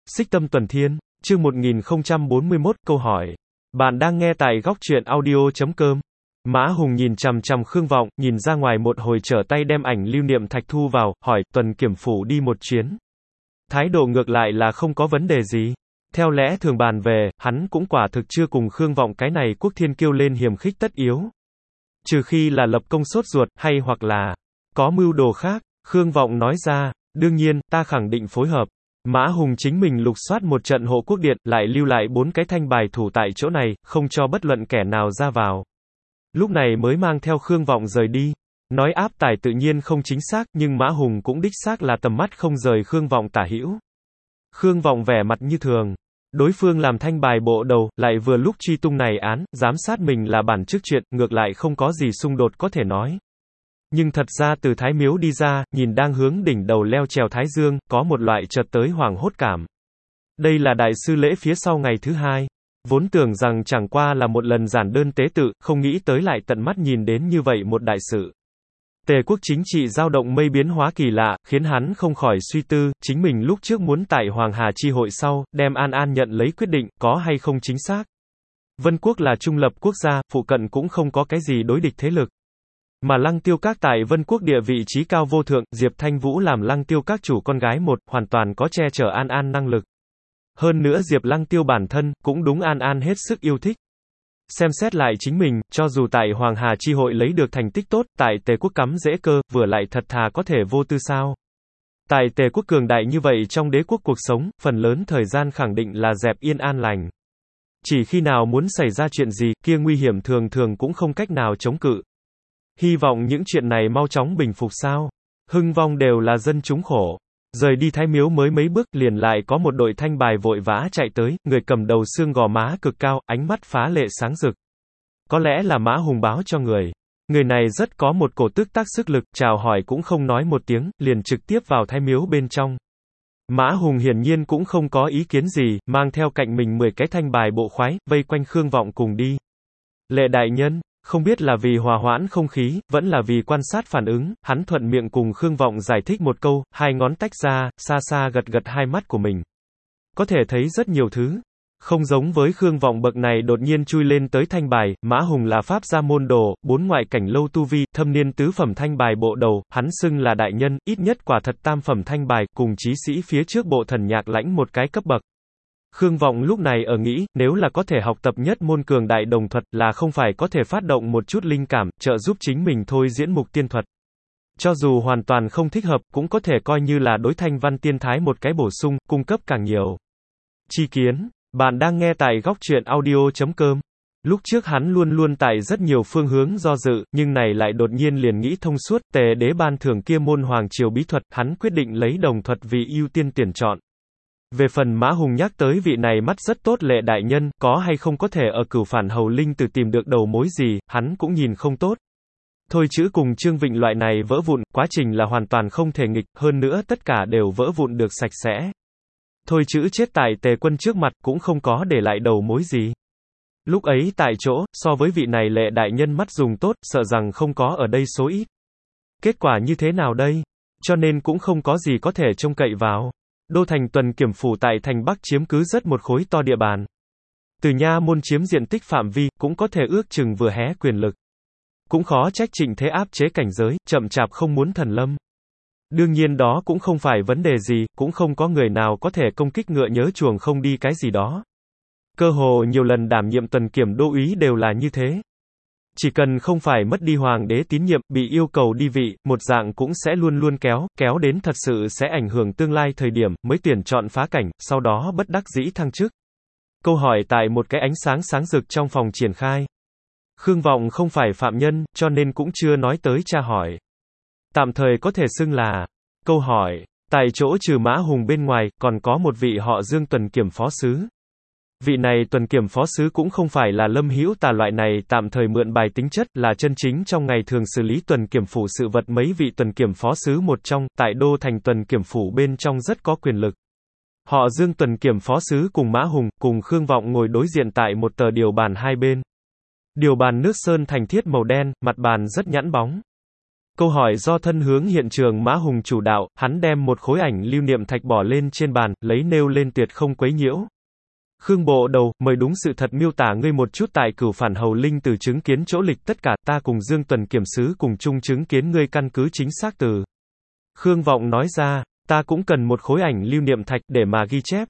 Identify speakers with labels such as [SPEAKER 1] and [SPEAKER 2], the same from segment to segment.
[SPEAKER 1] Xích Tâm Tuần Thiên, chương 1041, câu hỏi. Bạn đang nghe tại góc truyện audio.com. Mã Hùng nhìn chằm chằm Khương Vọng, nhìn ra ngoài một hồi trở tay đem ảnh lưu niệm thạch thu vào, hỏi, Tuần kiểm phủ đi một chuyến. Thái độ ngược lại là không có vấn đề gì. Theo lẽ thường bàn về, hắn cũng quả thực chưa cùng Khương Vọng cái này quốc thiên kiêu lên hiềm khích tất yếu. Trừ khi là lập công sốt ruột, hay hoặc là có mưu đồ khác. Khương Vọng nói ra, đương nhiên, ta khẳng định phối hợp. Mã Hùng chính mình lục soát một trận hộ quốc điện, lại lưu lại 4 cái thanh bài thủ tại chỗ này, không cho bất luận kẻ nào ra vào. Lúc này mới mang theo Khương Vọng rời đi. Nói áp tải tự nhiên không chính xác, nhưng Mã Hùng cũng đích xác là tầm mắt không rời Khương Vọng tả hữu. Khương Vọng vẻ mặt như thường. Đối phương làm thanh bài bộ đầu, lại vừa lúc truy tung này án, giám sát mình là bản chức chuyện, ngược lại không có gì xung đột có thể nói. Nhưng thật ra từ Thái Miếu đi ra, nhìn đang hướng đỉnh đầu leo trèo Thái Dương, có một loại chợt tới hoảng hốt cảm. Đây là đại sư lễ phía sau ngày thứ hai. Vốn tưởng rằng chẳng qua là một lần giản đơn tế tự, không nghĩ tới lại tận mắt nhìn đến như vậy một đại sự. Tề quốc chính trị dao động mây biến hóa kỳ lạ, khiến hắn không khỏi suy tư, chính mình lúc trước muốn tại Hoàng Hà chi hội sau, đem An An nhận lấy quyết định, có hay không chính xác. Vân quốc là trung lập quốc gia, phụ cận cũng không có cái gì đối địch thế lực. Mà Lăng Tiêu Các tại Vân quốc địa vị trí cao vô thượng, Diệp Thanh Vũ làm Lăng Tiêu Các chủ con gái một, hoàn toàn có che chở An An năng lực. Hơn nữa Diệp Lăng Tiêu bản thân, cũng đúng An An hết sức yêu thích. Xem xét lại chính mình, cho dù tại Hoàng Hà chi hội lấy được thành tích tốt, tại Tề quốc cắm dễ cơ, vừa lại thật thà có thể vô tư sao. Tại Tề quốc cường đại như vậy trong đế quốc cuộc sống, phần lớn thời gian khẳng định là dẹp yên an lành. Chỉ khi nào muốn xảy ra chuyện gì, kia nguy hiểm thường thường cũng không cách nào chống cự. Hy vọng những chuyện này mau chóng bình phục sao. Hưng vong đều là dân chúng khổ. Rời đi Thái Miếu mới mấy bước, liền lại có một đội thanh bài vội vã chạy tới, người cầm đầu xương gò má cực cao, ánh mắt phá lệ sáng rực. Có lẽ là Mã Hùng báo cho người. Người này rất có một cổ tức tác sức lực, chào hỏi cũng không nói một tiếng, liền trực tiếp vào Thái Miếu bên trong. Mã Hùng hiển nhiên cũng không có ý kiến gì, mang theo cạnh mình 10 cái thanh bài bộ khoái, vây quanh Khương Vọng cùng đi. Lệ đại nhân. Không biết là vì hòa hoãn không khí, vẫn là vì quan sát phản ứng, hắn thuận miệng cùng Khương Vọng giải thích một câu, hai ngón tách ra, xa xa gật gật hai mắt của mình. Có thể thấy rất nhiều thứ. Không giống với Khương Vọng bậc này đột nhiên chui lên tới thanh bài, Mã Hùng là pháp gia môn đồ, 4 ngoại cảnh lâu tu vi, thâm niên tứ phẩm thanh bài bộ đầu, hắn xưng là đại nhân, ít nhất quả thật tam phẩm thanh bài, cùng chí sĩ phía trước bộ thần nhạc lãnh một cái cấp bậc. Khương Vọng lúc này ở nghĩ, nếu là có thể học tập nhất môn cường đại đồng thuật, là không phải có thể phát động một chút linh cảm, trợ giúp chính mình thôi diễn mục tiên thuật. Cho dù hoàn toàn không thích hợp, cũng có thể coi như là đối thanh văn tiên thái một cái bổ sung, cung cấp càng nhiều. Chi kiến, bạn đang nghe tại góc truyện audio.com. Lúc trước hắn luôn luôn tại rất nhiều phương hướng do dự, nhưng này lại đột nhiên liền nghĩ thông suốt, Tề đế ban thưởng kia môn hoàng triều bí thuật, hắn quyết định lấy đồng thuật vì ưu tiên tuyển chọn. Về phần Mã Hùng nhắc tới vị này mắt rất tốt Lệ đại nhân, có hay không có thể ở Cửu Phản Hầu Linh từ tìm được đầu mối gì, hắn cũng nhìn không tốt. Thôi chữ cùng Trương Vịnh loại này vỡ vụn, quá trình là hoàn toàn không thể nghịch, hơn nữa tất cả đều vỡ vụn được sạch sẽ. Thôi chữ chết tại Tề quân trước mặt, cũng không có để lại đầu mối gì. Lúc ấy tại chỗ, so với vị này Lệ đại nhân mắt dùng tốt, sợ rằng không có ở đây số ít. Kết quả như thế nào đây? Cho nên cũng không có gì có thể trông cậy vào. Đô thành Tuần kiểm phủ tại thành Bắc chiếm cứ rất một khối to địa bàn. Từ nha môn chiếm diện tích phạm vi, cũng có thể ước chừng vừa hé quyền lực. Cũng khó trách Trịnh Thế áp chế cảnh giới, chậm chạp không muốn thần lâm. Đương nhiên đó cũng không phải vấn đề gì, cũng không có người nào có thể công kích ngựa nhớ chuồng không đi cái gì đó. Cơ hồ nhiều lần đảm nhiệm tuần kiểm đô úy đều là như thế. Chỉ cần không phải mất đi hoàng đế tín nhiệm, bị yêu cầu đi vị, một dạng cũng sẽ luôn luôn kéo đến thật sự sẽ ảnh hưởng tương lai thời điểm, mới tuyển chọn phá cảnh, sau đó bất đắc dĩ thăng chức. Câu hỏi tại một cái ánh sáng sáng rực trong phòng triển khai. Khương Vọng không phải phạm nhân, cho nên cũng chưa nói tới tra hỏi. Tạm thời có thể xưng là câu hỏi. Tại chỗ trừ Mã Hùng bên ngoài, còn có một vị họ Dương tuần kiểm phó sứ. Vị này tuần kiểm phó sứ cũng không phải là Lâm Hữu Tà loại này tạm thời mượn bài tính chất, là chân chính trong ngày thường xử lý tuần kiểm phủ sự vật mấy vị tuần kiểm phó sứ một trong, tại đô thành tuần kiểm phủ bên trong rất có quyền lực. Họ Dương tuần kiểm phó sứ cùng Mã Hùng, cùng Khương Vọng ngồi đối diện tại một tờ điều bàn hai bên. Điều bàn nước sơn thành thiết màu đen, mặt bàn rất nhẵn bóng. Câu hỏi do thân hướng hiện trường Mã Hùng chủ đạo, hắn đem một khối ảnh lưu niệm thạch bỏ lên trên bàn, lấy nêu lên tuyệt không quấy nhiễu. Khương Bộ Đầu, mời đúng sự thật miêu tả ngươi một chút tại Cửu Phản Hầu Linh Từ chứng kiến chỗ lịch tất cả, ta cùng Dương Tuần Kiểm sứ cùng chung chứng kiến ngươi căn cứ chính xác từ. Khương Vọng nói ra, ta cũng cần một khối ảnh lưu niệm thạch để mà ghi chép.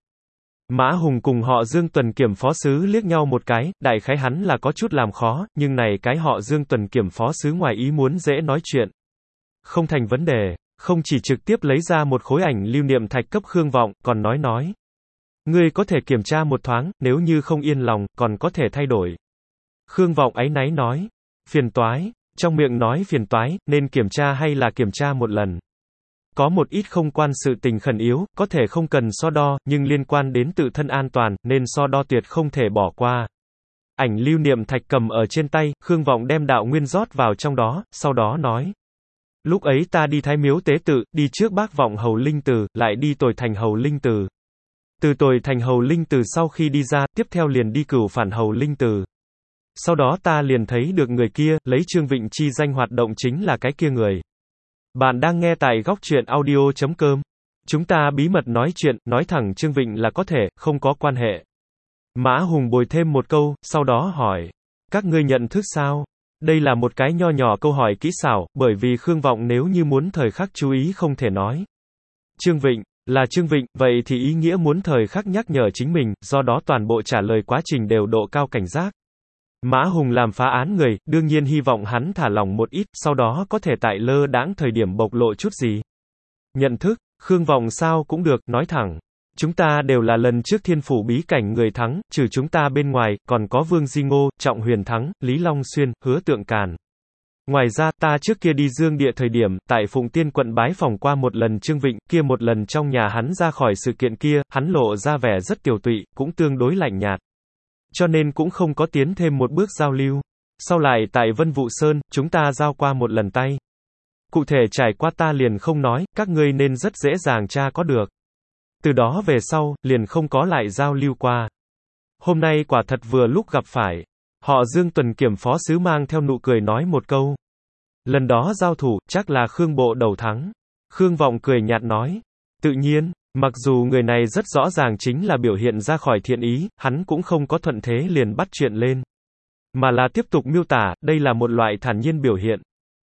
[SPEAKER 1] Mã Hùng cùng họ Dương Tuần Kiểm phó sứ liếc nhau một cái, đại khái hắn là có chút làm khó, nhưng này cái họ Dương Tuần Kiểm phó sứ ngoài ý muốn dễ nói chuyện. Không thành vấn đề, không chỉ trực tiếp lấy ra một khối ảnh lưu niệm thạch cấp Khương Vọng, còn nói. Ngươi có thể kiểm tra một thoáng, nếu như không yên lòng, còn có thể thay đổi. Khương Vọng áy náy nói. Phiền toái, trong miệng nói phiền toái, nên kiểm tra hay là kiểm tra một lần. Có một ít không quan sự tình khẩn yếu, có thể không cần so đo, nhưng liên quan đến tự thân an toàn, nên so đo tuyệt không thể bỏ qua. Ảnh lưu niệm thạch cầm ở trên tay, Khương Vọng đem đạo nguyên rót vào trong đó, sau đó nói. Lúc ấy ta đi Thái Miếu tế tự, đi trước Bác Vọng Hầu Linh Từ, lại đi Tồi Thành Hầu Linh Từ. Từ Tồi Thành Hầu Linh Từ sau khi đi ra, tiếp theo liền đi Cửu Phản Hầu Linh Từ. Sau đó ta liền thấy được người kia, lấy Trương Vịnh chi danh hoạt động chính là cái kia người. Bạn đang nghe tại góc truyện audio.com. Chúng ta bí mật nói chuyện, nói thẳng Trương Vịnh là có thể, không có quan hệ. Mã Hùng bồi thêm một câu, sau đó hỏi. Các ngươi nhận thức sao? Đây là một cái nho nhỏ câu hỏi kỹ xảo, bởi vì Khương Vọng nếu như muốn thời khắc chú ý không thể nói. Trương Vịnh, là Trương Vịnh, vậy thì ý nghĩa muốn thời khắc nhắc nhở chính mình, do đó toàn bộ trả lời quá trình đều độ cao cảnh giác. Mã Hùng làm phá án người, đương nhiên hy vọng hắn thả lỏng một ít, sau đó có thể tại lơ đãng thời điểm bộc lộ chút gì. Nhận thức, Khương Vọng sao cũng được, nói thẳng. Chúng ta đều là lần trước Thiên Phủ bí cảnh người thắng, trừ chúng ta bên ngoài, còn có Vương Di Ngô, Trọng Huyền Thắng, Lý Long Xuyên, Hứa Tượng Càn. Ngoài ra, ta trước kia đi Dương Địa thời điểm, tại Phụng Tiên quận bái phỏng qua một lần Trương Vịnh, kia một lần trong nhà hắn ra khỏi sự kiện kia, hắn lộ ra vẻ rất tiều tụy, cũng tương đối lạnh nhạt. Cho nên cũng không có tiến thêm một bước giao lưu. Sau lại tại Vân Vũ Sơn, chúng ta giao qua một lần tay. Cụ thể trải qua ta liền không nói, các ngươi nên rất dễ dàng tra có được. Từ đó về sau, liền không có lại giao lưu qua. Hôm nay quả thật vừa lúc gặp phải. Họ Dương Tuần Kiểm phó sứ mang theo nụ cười nói một câu. Lần đó giao thủ, chắc là Khương Bộ Đầu thắng. Khương Vọng cười nhạt nói. Tự nhiên, mặc dù người này rất rõ ràng chính là biểu hiện ra khỏi thiện ý, hắn cũng không có thuận thế liền bắt chuyện lên. Mà là tiếp tục miêu tả, đây là một loại thản nhiên biểu hiện.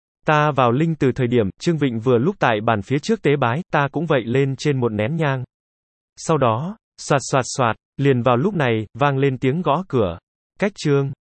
[SPEAKER 1] Ta vào Linh Từ thời điểm, Trương Vịnh vừa lúc tại bàn phía trước tế bái, ta cũng vậy lên trên một nén nhang. Sau đó, xoạt xoạt xoạt, liền vào lúc này, vang lên tiếng gõ cửa. Cách Trương